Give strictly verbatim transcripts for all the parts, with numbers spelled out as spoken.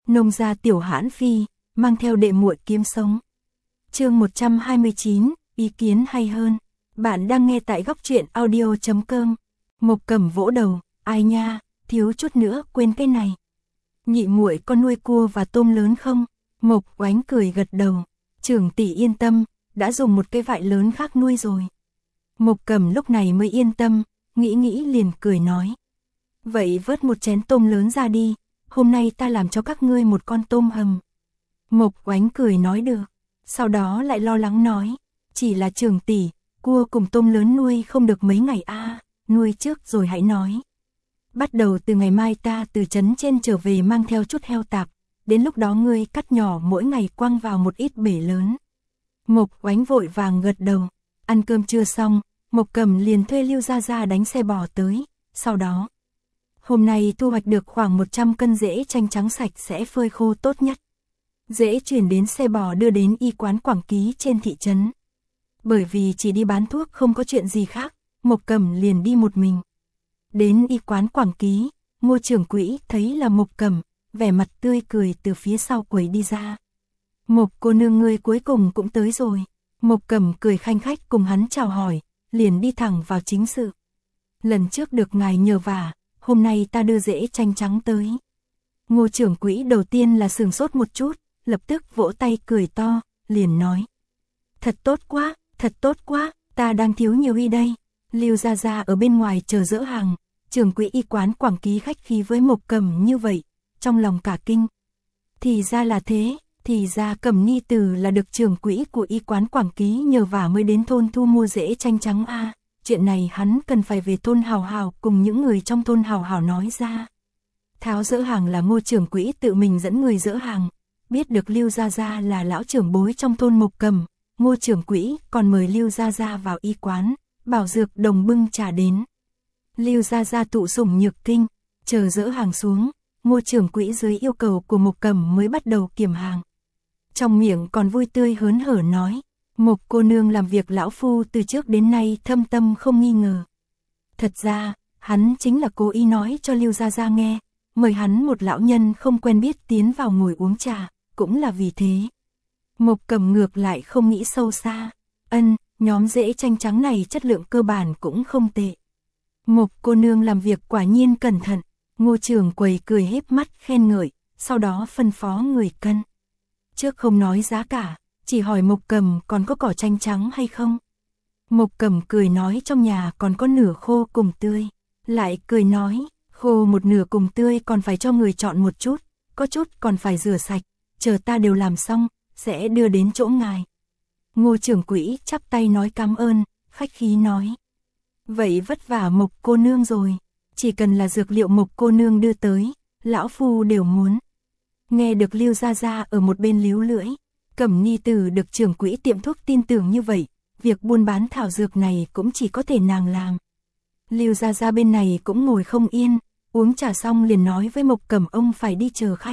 Nông gia tiểu hãn phi, mang theo đệ muội kiếm sống. Chương một trăm hai mươi chín, ý kiến hay hơn. Bạn đang nghe tại góc truyện audio chấm com. Mộc Cẩm vỗ đầu, ai nha, thiếu chút nữa quên cái này. Nhị muội con nuôi cua và tôm lớn không? Mộc Oánh cười gật đầu, trưởng tỷ yên tâm, đã dùng một cái vại lớn khác nuôi rồi. Mộc Cẩm lúc này mới yên tâm, nghĩ nghĩ liền cười nói. Vậy vớt một chén tôm lớn ra đi, hôm nay ta làm cho các ngươi một con tôm hầm. Mộc Oánh cười nói được, sau đó lại lo lắng nói, chỉ là trưởng tỷ, cua cùng tôm lớn nuôi không được mấy ngày a, à, nuôi trước rồi hãy nói. Bắt đầu từ ngày mai ta từ trấn trên trở về mang theo chút heo tạp, đến lúc đó ngươi cắt nhỏ mỗi ngày quăng vào một ít bể lớn. Mộc Oánh vội vàng gật đầu, ăn cơm trưa xong, Mộc Cẩm liền thuê Lưu Gia Gia đánh xe bò tới, sau đó. Hôm nay thu hoạch được khoảng một trăm cân rễ chanh trắng sạch sẽ phơi khô tốt nhất. Rễ chuyển đến xe bò đưa đến y quán Quảng Ký trên thị trấn. Bởi vì chỉ đi bán thuốc không có chuyện gì khác, Mộc Cẩm liền đi một mình. Đến y quán Quảng Ký, Ngô trưởng quỹ thấy là Mộc Cẩm, vẻ mặt tươi cười từ phía sau quầy đi ra. Mộc cô nương ngươi cuối cùng cũng tới rồi. Mộc Cẩm cười khanh khách cùng hắn chào hỏi, liền đi thẳng vào chính sự. Lần trước được ngài nhờ vả, hôm nay ta đưa rễ chanh trắng tới. Ngô trưởng quỹ đầu tiên là sửng sốt một chút, lập tức vỗ tay cười to, liền nói. Thật tốt quá, thật tốt quá, ta đang thiếu nhiều y đây. Lưu Gia Gia ở bên ngoài chờ dỡ hàng, trưởng quỹ y quán Quảng Ký khách khí với Mộc Cẩm như vậy, trong lòng cả kinh. Thì ra là thế, thì ra Cẩm Ni Tử là được trưởng quỹ của y quán Quảng Ký nhờ vả mới đến thôn thu mua rễ chanh trắng a. À. Chuyện này hắn cần phải về thôn hào hào cùng những người trong thôn hào hào nói ra. Tháo dỡ hàng là Ngô trưởng quỹ tự mình dẫn người dỡ hàng, biết được Lưu Gia Gia là lão trưởng bối trong thôn Mộc Cẩm, Ngô trưởng quỹ còn mời Lưu Gia Gia vào y quán, bảo dược đồng bưng trà đến. Lưu Gia Gia tụ sủng nhược kinh, chờ dỡ hàng xuống, Ngô trưởng quỹ dưới yêu cầu của Mộc Cẩm mới bắt đầu kiểm hàng. Trong miệng còn vui tươi hớn hở nói, Mộc cô nương làm việc lão phu từ trước đến nay thâm tâm không nghi ngờ. Thật ra, hắn chính là cố ý nói cho Lưu Gia Gia nghe, mời hắn một lão nhân không quen biết tiến vào ngồi uống trà, cũng là vì thế. Mộc Cẩm ngược lại không nghĩ sâu xa, ân, nhóm rễ chanh trắng này chất lượng cơ bản cũng không tệ. Mộc cô nương làm việc quả nhiên cẩn thận, Ngô trưởng quầy cười híp mắt khen ngợi, sau đó phân phó người cân. Trước không nói giá cả, chỉ hỏi Mộc Cẩm còn có cỏ chanh trắng hay không. Mộc Cẩm cười nói trong nhà còn có nửa khô cùng tươi, lại cười nói, khô một nửa cùng tươi còn phải cho người chọn một chút, có chút còn phải rửa sạch, chờ ta đều làm xong, sẽ đưa đến chỗ ngài. Ngô trưởng quỹ chắp tay nói cảm ơn, khách khí nói. Vậy vất vả Mộc cô nương rồi, chỉ cần là dược liệu Mộc cô nương đưa tới, lão phu đều muốn. Nghe được Lưu Gia Gia ở một bên líu lưỡi, Cẩm Ni Tử được trưởng quỹ tiệm thuốc tin tưởng như vậy, việc buôn bán thảo dược này cũng chỉ có thể nàng làm. Lưu Gia Gia bên này cũng ngồi không yên, uống trà xong liền nói với Mộc Cẩm ông phải đi chờ khách.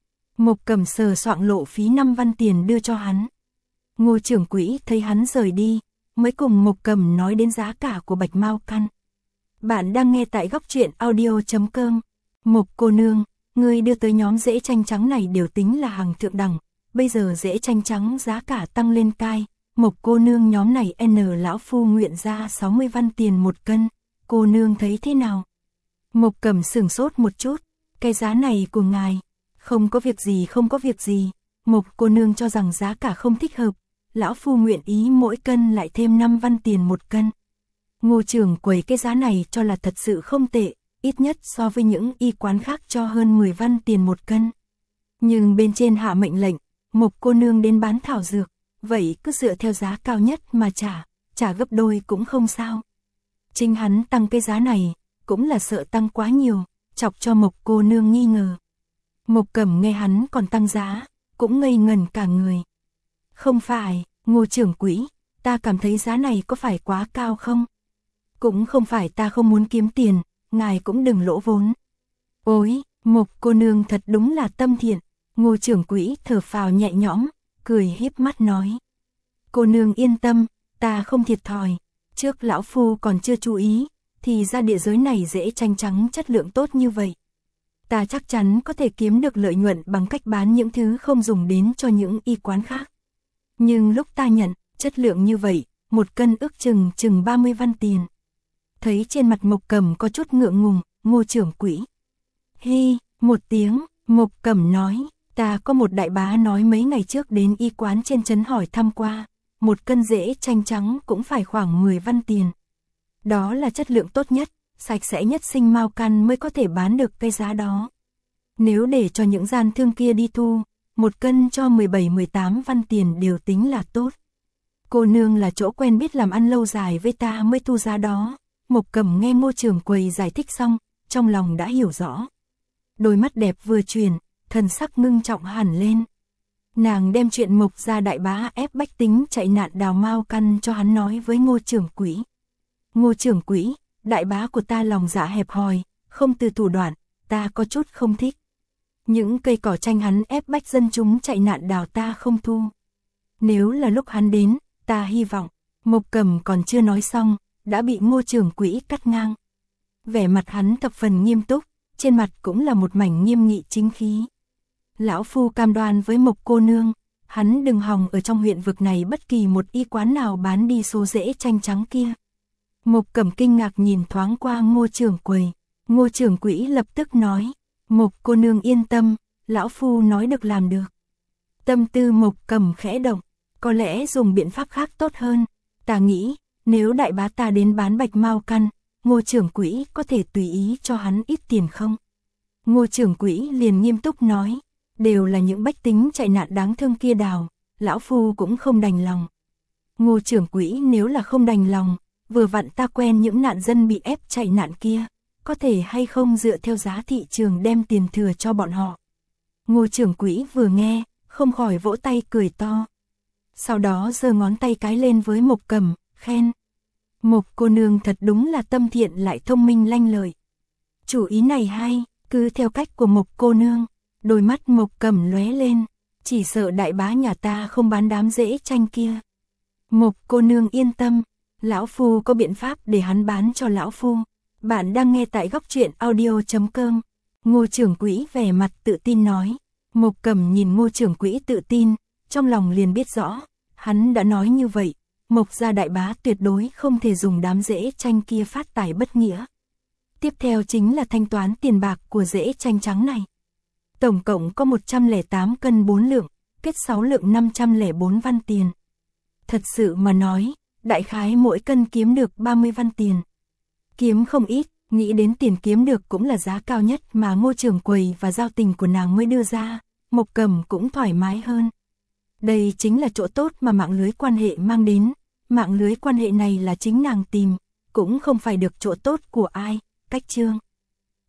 Mộc Cẩm sờ soạng lộ phí năm văn tiền đưa cho hắn. Ngô trưởng quỹ thấy hắn rời đi, mới cùng Mộc Cẩm nói đến giá cả của bạch mao căn. Bạn đang nghe tại góc truyện audio chấm com. Mộc cô nương, người đưa tới nhóm rễ chanh trắng này đều tính là hàng thượng đẳng, bây giờ rễ chanh trắng giá cả tăng lên cai, Mộc cô nương nhóm này n lão phu nguyện ra sáu mươi văn tiền một cân, cô nương thấy thế nào? Mộc Cẩm sửng sốt một chút, cái giá này của ngài, không có việc gì không có việc gì, Mộc cô nương cho rằng giá cả không thích hợp, lão phu nguyện ý mỗi cân lại thêm năm văn tiền một cân. Ngô trưởng quầy cái giá này cho là thật sự không tệ, ít nhất so với những y quán khác cho hơn mười văn tiền một cân. Nhưng bên trên hạ mệnh lệnh, Mộc cô nương đến bán thảo dược, vậy cứ dựa theo giá cao nhất mà trả, trả gấp đôi cũng không sao. Chính hắn tăng cái giá này, cũng là sợ tăng quá nhiều, chọc cho Mộc cô nương nghi ngờ. Mộc Cẩm nghe hắn còn tăng giá, cũng ngây ngẩn cả người. Không phải, Ngô trưởng quỹ, ta cảm thấy giá này có phải quá cao không? Cũng không phải ta không muốn kiếm tiền, ngài cũng đừng lỗ vốn. Ôi, Mộc cô nương thật đúng là tâm thiện. Ngô trưởng quỹ thở phào nhẹ nhõm, cười híp mắt nói. Cô nương yên tâm, ta không thiệt thòi, trước lão phu còn chưa chú ý, thì ra địa giới này rễ chanh trắng chất lượng tốt như vậy. ta chắc chắn có thể kiếm được lợi nhuận bằng cách bán những thứ không dùng đến cho những y quán khác. Nhưng lúc ta nhận, chất lượng như vậy, một cân ước chừng chừng ba mươi văn tiền. Thấy trên mặt Mộc Cẩm có chút ngượng ngùng, Ngô trưởng quỹ. Hi, một tiếng, Mộc Cẩm nói, ta có một đại bá nói mấy ngày trước đến y quán trên trấn hỏi thăm qua, một cân rễ chanh trắng cũng phải khoảng mười văn tiền. Đó là chất lượng tốt nhất, sạch sẽ nhất sinh mao căn mới có thể bán được cái giá đó. Nếu để cho những gian thương kia đi thu, một cân cho mười bảy mười tám văn tiền đều tính là tốt. Cô nương là chỗ quen biết làm ăn lâu dài với ta mới thu giá đó. Mộc Cẩm nghe Ngô trưởng quầy giải thích xong, trong lòng đã hiểu rõ. Đôi mắt đẹp vừa chuyển, thần sắc ngưng trọng hẳn lên. Nàng đem chuyện Mộc gia đại bá ép bách tính chạy nạn đào mao căn cho hắn nói với Ngô trưởng quỹ. Ngô trưởng quỹ, đại bá của ta lòng dạ hẹp hòi, không từ thủ đoạn, ta có chút không thích. Những cây cỏ tranh hắn ép bách dân chúng chạy nạn đào ta không thu. Nếu là lúc hắn đến, ta hy vọng. Mộc Cẩm còn chưa nói xong, đã bị Ngô trưởng quỹ cắt ngang. Vẻ mặt hắn thập phần nghiêm túc, trên mặt cũng là một mảnh nghiêm nghị chính khí. Lão phu cam đoan với Mộc cô nương, hắn đừng hòng ở trong huyện vực này bất kỳ một y quán nào bán đi số rễ chanh trắng kia. Mộc Cẩm kinh ngạc nhìn thoáng qua Ngô trưởng quầy. Ngô trưởng quỹ lập tức nói, Mộc cô nương yên tâm, lão phu nói được làm được. Tâm tư Mộc Cẩm khẽ động, có lẽ dùng biện pháp khác tốt hơn. Ta nghĩ, nếu đại bá ta đến bán bạch mao căn, Ngô trưởng quỹ có thể tùy ý cho hắn ít tiền không? Ngô trưởng quỹ liền nghiêm túc nói, đều là những bách tính chạy nạn đáng thương kia đào, lão phu cũng không đành lòng. Ngô trưởng quỹ nếu là không đành lòng, vừa vặn ta quen những nạn dân bị ép chạy nạn kia, có thể hay không dựa theo giá thị trường đem tiền thừa cho bọn họ. Ngô trưởng quỹ vừa nghe, không khỏi vỗ tay cười to. Sau đó giơ ngón tay cái lên với Mộc Cẩm, khen. Mộc cô nương thật đúng là tâm thiện lại thông minh lanh lợi. Chủ ý này hay, cứ theo cách của Mộc cô nương. Đôi mắt Mộc Cẩm lóe lên, chỉ sợ đại bá nhà ta không bán đám rễ chanh kia. Mộc cô nương yên tâm, lão phu có biện pháp để hắn bán cho lão phu. Bạn đang nghe tại góc truyện audio chấm com. Ngô trưởng quỹ vẻ mặt tự tin nói. Mộc Cẩm nhìn Ngô trưởng quỹ tự tin, trong lòng liền biết rõ, hắn đã nói như vậy, Mộc gia đại bá tuyệt đối không thể dùng đám rễ chanh kia phát tài bất nghĩa. Tiếp theo chính là thanh toán tiền bạc của rễ chanh trắng này. Tổng cộng có một trăm lẻ tám cân bốn lượng, kết sáu lượng năm trăm lẻ bốn văn tiền. Thật sự mà nói, đại khái mỗi cân kiếm được ba mươi văn tiền. Kiếm không ít, nghĩ đến tiền kiếm được cũng là giá cao nhất mà Ngô trưởng quầy và giao tình của nàng mới đưa ra, Mộc Cẩm cũng thoải mái hơn. Đây chính là chỗ tốt mà mạng lưới quan hệ mang đến, mạng lưới quan hệ này là chính nàng tìm, cũng không phải được chỗ tốt của ai, cách chương.